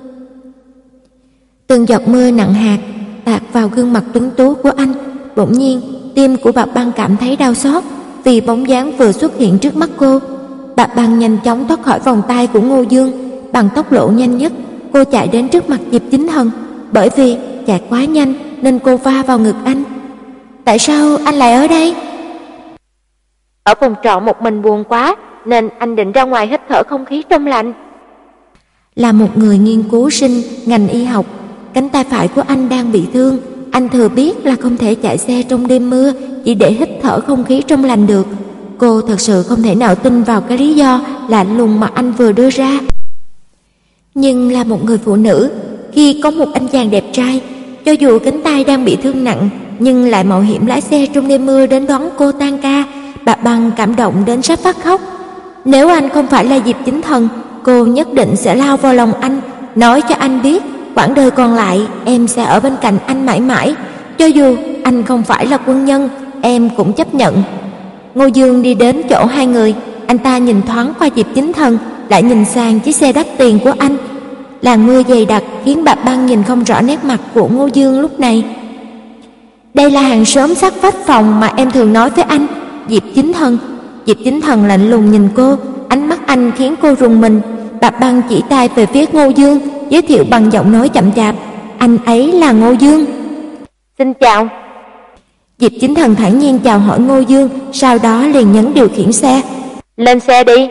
Từng giọt mưa nặng hạt tạt vào gương mặt tuấn tú của anh. Bỗng nhiên tim của bà Băng cảm thấy đau xót vì bóng dáng vừa xuất hiện trước mắt cô. Bà Băng nhanh chóng thoát khỏi vòng tay của Ngô Dương. Bằng tốc độ nhanh nhất, cô chạy đến trước mặt Diệp Chính Thần. Bởi vì chạy quá nhanh nên cô va vào ngực anh. Tại sao anh lại ở đây? Ở phòng trọ một mình buồn quá nên anh định ra ngoài hít thở không khí trong lành. Là một người nghiên cứu sinh ngành y học, cánh tay phải của anh đang bị thương. Anh thừa biết là không thể chạy xe trong đêm mưa chỉ để hít thở không khí trong lành được. Cô thật sự không thể nào tin vào cái lý do lạnh lùng mà anh vừa đưa ra. Nhưng là một người phụ nữ, khi có một anh chàng đẹp trai, cho dù cánh tay đang bị thương nặng nhưng lại mạo hiểm lái xe trong đêm mưa đến đón cô tan ca, bà Băng cảm động đến sắp phát khóc. Nếu anh không phải là Diệp Chính Thần, cô nhất định sẽ lao vào lòng anh, nói cho anh biết quãng đời còn lại em sẽ ở bên cạnh anh mãi mãi. Cho dù anh không phải là quân nhân, em cũng chấp nhận. Ngô Dương đi đến chỗ hai người, anh ta nhìn thoáng qua Diệp Chính Thần, lại nhìn sang chiếc xe đắt tiền của anh. Làn mưa dày đặc khiến bà Băng nhìn không rõ nét mặt của Ngô Dương lúc này. Đây là hàng xóm sát vách phòng mà em thường nói với anh, Diệp Chính Thần. Diệp Chính Thần lạnh lùng nhìn cô, ánh mắt anh khiến cô rùng mình. Bà Băng chỉ tay về phía Ngô Dương, giới thiệu bằng giọng nói chậm chạp, anh ấy là Ngô Dương. Xin chào. Diệp Chính Thần thản nhiên chào hỏi Ngô Dương, sau đó liền nhấn điều khiển xe. Lên xe đi.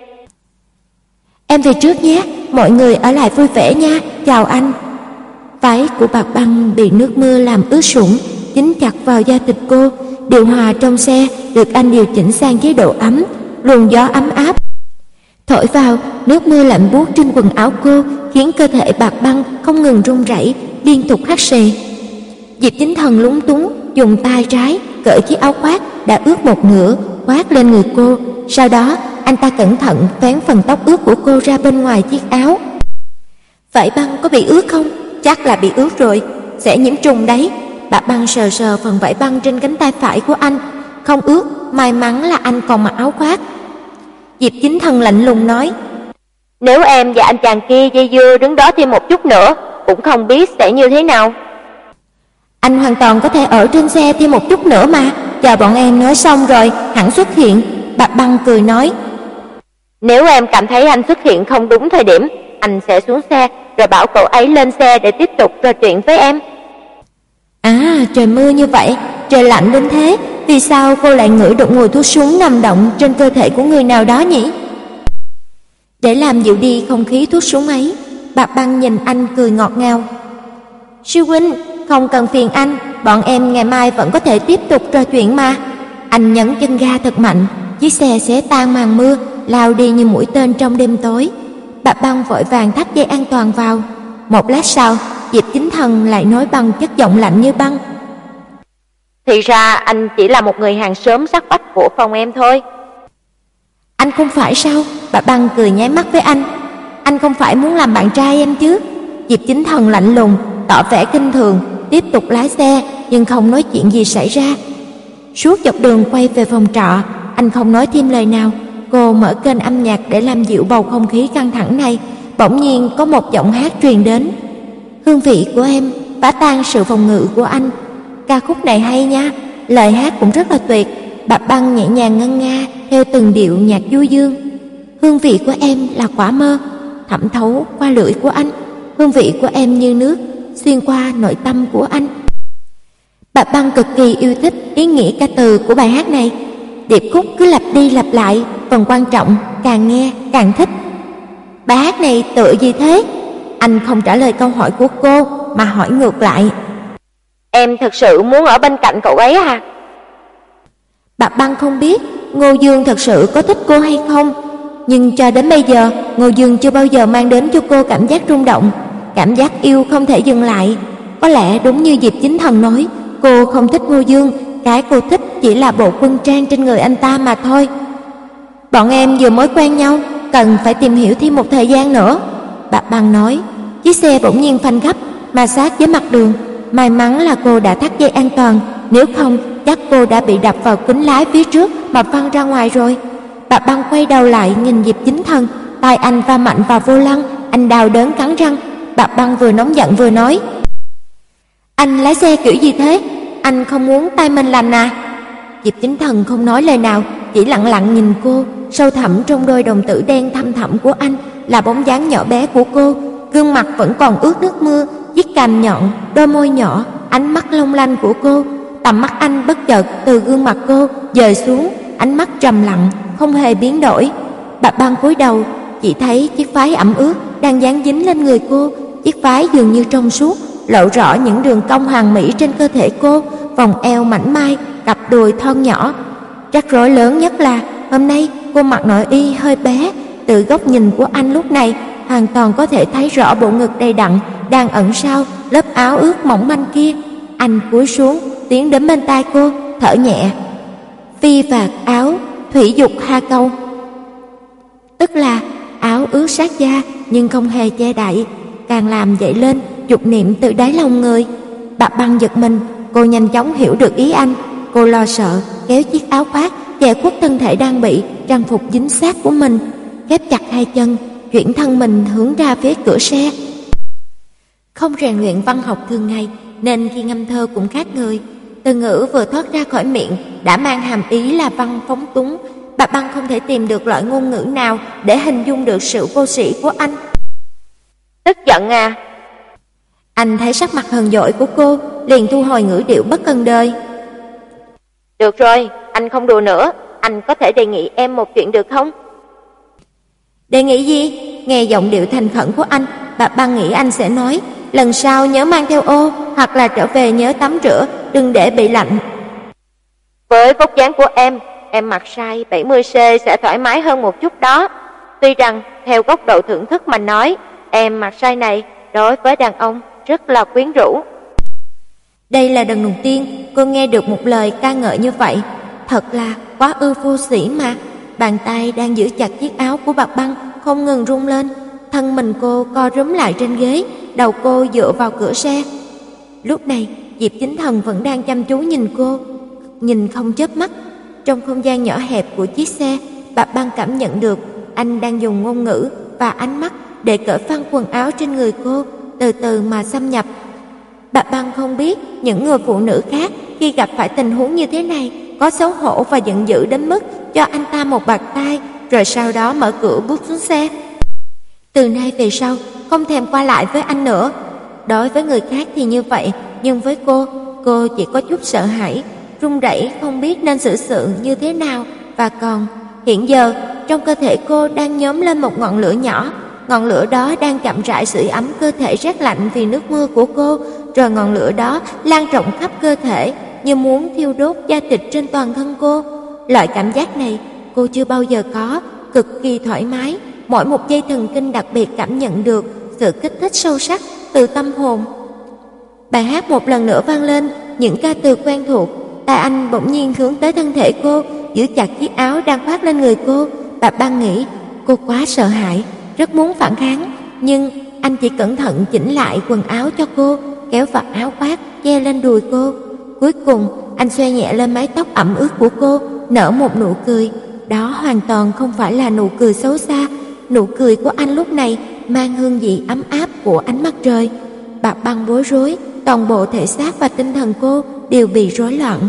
Em về trước nhé, mọi người ở lại vui vẻ nha, chào anh. Váy của bà Băng bị nước mưa làm ướt sũng, dính chặt vào da thịt cô. Điều hòa trong xe được anh điều chỉnh sang chế độ ấm, luồng gió ấm áp thổi vào, nước mưa lạnh buốt trên quần áo cô khiến cơ thể bà Băng không ngừng run rẩy, liên tục hắt xì. Diệp Chính Thần lúng túng dùng tay trái cởi chiếc áo khoác đã ướt một nửa khoác lên người cô, sau đó anh ta cẩn thận vén phần tóc ướt của cô ra bên ngoài chiếc áo. Vải băng có bị ướt không? Chắc là bị ướt rồi, sẽ nhiễm trùng đấy. Bà Băng sờ sờ phần vải băng trên cánh tay phải của anh, không ướt, may mắn là anh còn mặc áo khoác. Diệp Chính Thần lạnh lùng nói, nếu em và anh chàng kia dây dưa đứng đó thêm một chút nữa, cũng không biết sẽ như thế nào. Anh hoàn toàn có thể ở trên xe thêm một chút nữa mà, chờ bọn em nói xong rồi hẳn xuất hiện. Bà Băng cười nói, nếu em cảm thấy anh xuất hiện không đúng thời điểm, anh sẽ xuống xe rồi bảo cậu ấy lên xe để tiếp tục trò chuyện với em. À, trời mưa như vậy, trời lạnh đến thế, vì sao cô lại ngửi được mùi thuốc súng nằm đọng trên cơ thể của người nào đó nhỉ? Để làm dịu đi không khí thuốc súng ấy, Bạc Băng nhìn anh cười ngọt ngào. Sư huynh, không cần phiền anh, bọn em ngày mai vẫn có thể tiếp tục trò chuyện mà. Anh nhấn chân ga thật mạnh, chiếc xe xé tan màn mưa, lao đi như mũi tên trong đêm tối. Bạc Băng vội vàng thắt dây an toàn vào. Một lát sau, Diệp Chính Thần lại nói bằng chất giọng lạnh như băng. Thì ra anh chỉ là một người hàng xóm sát vách của phòng em thôi. Anh không phải sao? Bạc Băng cười nháy mắt với anh. Anh không phải muốn làm bạn trai em chứ? Diệp Chính Thần lạnh lùng, tỏ vẻ kinh thường, tiếp tục lái xe nhưng không nói chuyện gì xảy ra. Suốt dọc đường quay về phòng trọ, anh không nói thêm lời nào. Cô mở kênh âm nhạc để làm dịu bầu không khí căng thẳng này. Bỗng nhiên có một giọng hát truyền đến. Hương vị của em phá tan sự phòng ngự của anh. Ca khúc này hay nha, lời hát cũng rất là tuyệt. Bạc Băng nhẹ nhàng ngân nga theo từng điệu nhạc du dương. Hương vị của em là quả mơ, thẩm thấu qua lưỡi của anh. Hương vị của em như nước, xuyên qua nội tâm của anh. Bạc Băng cực kỳ yêu thích ý nghĩa ca từ của bài hát này. Điệp khúc cứ lặp đi lặp lại, phần quan trọng càng nghe càng thích. Bài hát này tựa gì thế? Anh không trả lời câu hỏi của cô mà hỏi ngược lại. Em thực sự muốn ở bên cạnh cậu ấy à? Bạc Băng không biết Ngô Dương thật sự có thích cô hay không, nhưng cho đến bây giờ Ngô Dương chưa bao giờ mang đến cho cô cảm giác rung động, cảm giác yêu không thể dừng lại. Có lẽ đúng như Diệp Chính Thần nói, cô không thích Ngô Dương, cái cô thích chỉ là bộ quân trang trên người anh ta mà thôi. Bọn em vừa mới quen nhau, cần phải tìm hiểu thêm một thời gian nữa, Bạc Băng nói. Chiếc xe bỗng nhiên phanh gấp, ma sát với mặt đường. May mắn là cô đã thắt dây an toàn, nếu không chắc cô đã bị đập vào kính lái phía trước mà văng ra ngoài rồi. Bạc Băng quay đầu lại nhìn Diệp Chính Thần, tay anh va mạnh vào vô lăng, anh đau đớn cắn răng. Bạc Băng vừa nóng giận vừa nói: Anh lái xe kiểu gì thế? Anh không muốn tay mình lành à? Diệp Chính Thần không nói lời nào, chỉ lặng lặng nhìn cô. Sâu thẳm trong đôi đồng tử đen thâm thẳm của anh là bóng dáng nhỏ bé của cô, gương mặt vẫn còn ướt nước mưa, chiếc cằm nhọn, đôi môi nhỏ, ánh mắt long lanh của cô. Tầm mắt anh bất chợt từ gương mặt cô dời xuống, ánh mắt trầm lặng, không hề biến đổi. Bạc Băng cúi đầu, chỉ thấy chiếc váy ẩm ướt đang dán dính lên người cô. Chiếc váy dường như trong suốt, lộ rõ những đường cong hoàn mỹ trên cơ thể cô, vòng eo mảnh mai, cặp đùi thon nhỏ. Rắc rối lớn nhất là hôm nay cô mặc nội y hơi bé, từ góc nhìn của anh lúc này hoàn toàn có thể thấy rõ bộ ngực đầy đặn đang ẩn sau lớp áo ướt mỏng manh kia. Anh cúi xuống, tiến đến bên tai cô, thở nhẹ. Phi vạt áo, thủy dục ha câu. Tức là áo ướt sát da nhưng không hề che đậy, càng làm dậy lên dục niệm từ đáy lòng người. Bạc Băng giật mình, cô nhanh chóng hiểu được ý anh. Cô lo sợ kéo chiếc áo khoác che khuất thân thể đang bị trang phục dính sát của mình, khép chặt hai chân, chuyển thân mình hướng ra phía cửa xe. Không rèn luyện văn học thường ngày nên khi ngâm thơ cũng khác người. Từ ngữ vừa thoát ra khỏi miệng đã mang hàm ý là văn phóng túng. Bạc Băng không thể tìm được loại ngôn ngữ nào để hình dung được sự vô sĩ của anh. Tức giận à? Anh thấy sắc mặt hờn dỗi của cô, liền thu hồi ngữ điệu bất cần đời. Được rồi, anh không đùa nữa, anh có thể đề nghị em một chuyện được không? Đề nghị gì? Nghe giọng điệu thành khẩn của anh, Bạc Băng nghĩ anh sẽ nói lần sau nhớ mang theo ô, hoặc là trở về nhớ tắm rửa, đừng để bị lạnh. Với vóc dáng của em, em mặc size bảy mươi xê sẽ thoải mái hơn một chút đó. Tuy rằng theo góc độ thưởng thức mà nói, em mặc size này đối với đàn ông rất là quyến rũ. Đây là lần đầu tiên cô nghe được một lời ca ngợi như vậy. Thật là quá ư vô sĩ mà. Bàn tay đang giữ chặt chiếc áo của Bạc Băng không ngừng rung lên. Thân mình cô co rúm lại trên ghế, đầu cô dựa vào cửa xe. Lúc này Diệp Chính Thần vẫn đang chăm chú nhìn cô, nhìn không chớp mắt. Trong không gian nhỏ hẹp của chiếc xe, Bạc Băng cảm nhận được anh đang dùng ngôn ngữ và ánh mắt để cởi phăng quần áo trên người cô, từ từ mà xâm nhập. Bạc Băng không biết những người phụ nữ khác khi gặp phải tình huống như thế này có xấu hổ và giận dữ đến mức cho anh ta một bạt tai, rồi sau đó mở cửa bước xuống xe. Từ nay về sau không thèm qua lại với anh nữa. Đối với người khác thì như vậy, nhưng với cô, cô chỉ có chút sợ hãi. run rẩy không biết nên xử sự như thế nào. Và còn, hiện giờ, trong cơ thể cô đang nhóm lên một ngọn lửa nhỏ. Ngọn lửa đó đang chậm rãi sưởi ấm cơ thể rét lạnh vì nước mưa của cô, rồi ngọn lửa đó lan rộng khắp cơ thể như muốn thiêu đốt da thịt trên toàn thân cô. Loại cảm giác này cô chưa bao giờ có, cực kỳ thoải mái, mỗi một dây thần kinh đặc biệt cảm nhận được sự kích thích sâu sắc từ tâm hồn. Bài hát một lần nữa vang lên, những ca từ quen thuộc. Tay anh bỗng nhiên hướng tới thân thể cô, giữ chặt chiếc áo đang khoác lên người cô. Bà Băng nghĩ cô quá sợ hãi, rất muốn phản kháng, nhưng anh chỉ cẩn thận chỉnh lại quần áo cho cô, kéo vạt áo khoác che lên đùi cô. Cuối cùng, anh xoa nhẹ lên mái tóc ẩm ướt của cô, nở một nụ cười. Đó hoàn toàn không phải là nụ cười xấu xa. Nụ cười của anh lúc này mang hương vị ấm áp của ánh mặt trời. Bà Băng bối rối, toàn bộ thể xác và tinh thần cô đều bị rối loạn.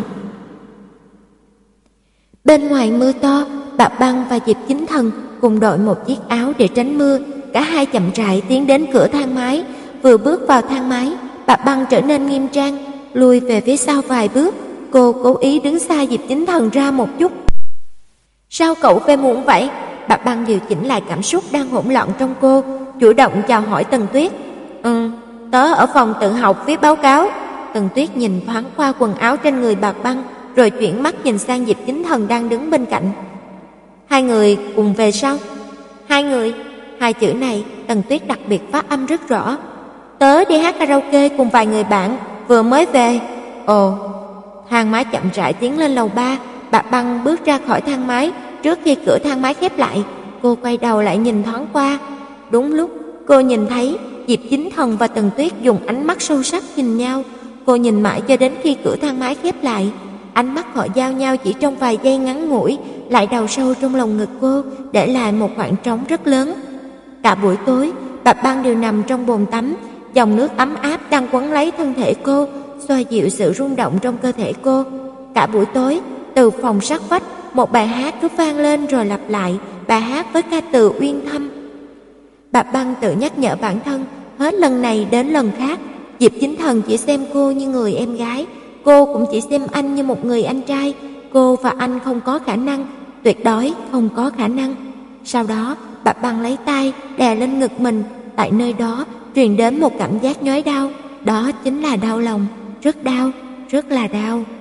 Bên ngoài mưa to, bà Băng và Diệp Chính Thần cùng đội một chiếc áo để tránh mưa. Cả hai chậm rãi tiến đến cửa thang máy. Vừa bước vào thang máy, bà Băng trở nên nghiêm trang, lùi về phía sau vài bước. Cô cố ý đứng xa Diệp Chính Thần ra một chút. Sao cậu về muộn vậy? Bà Băng điều chỉnh lại cảm xúc đang hỗn loạn trong cô, chủ động chào hỏi Tần Tuyết. Ừ, tớ ở phòng tự học viết báo cáo. Tần Tuyết nhìn thoáng qua quần áo trên người bà Băng, rồi chuyển mắt nhìn sang Diệp Chính Thần đang đứng bên cạnh. Hai người cùng về sao? Hai người. Hai chữ này Tần Tuyết đặc biệt phát âm rất rõ. Tớ đi hát karaoke cùng vài người bạn, vừa mới về. Ồ. Thang máy chậm rãi tiến lên lầu ba. Bà Băng bước ra khỏi thang máy. Trước khi cửa thang máy khép lại, cô quay đầu lại nhìn thoáng qua. Đúng lúc cô nhìn thấy Diệp Chính Thần và Tần Tuyết dùng ánh mắt sâu sắc nhìn nhau. Cô nhìn mãi cho đến khi cửa thang máy khép lại. Ánh mắt họ giao nhau chỉ trong vài giây ngắn ngủi, lại đào sâu trong lòng ngực cô, để lại một khoảng trống rất lớn. Cả buổi tối, bà Băng đều nằm trong bồn tắm. Dòng nước ấm áp đang quấn lấy thân thể cô, xoa dịu sự rung động trong cơ thể cô. Cả buổi tối, từ phòng sát vách, một bài hát cứ vang lên rồi lặp lại, bài hát với ca từ uyên thâm. Bà Băng tự nhắc nhở bản thân, hết lần này đến lần khác, Diệp Chính Thần chỉ xem cô như người em gái, cô cũng chỉ xem anh như một người anh trai. Cô và anh không có khả năng, tuyệt đối không có khả năng. Sau đó, bà Băng lấy tay đè lên ngực mình, tại nơi đó truyền đến một cảm giác nhói đau, đó chính là đau lòng, rất đau, rất là đau.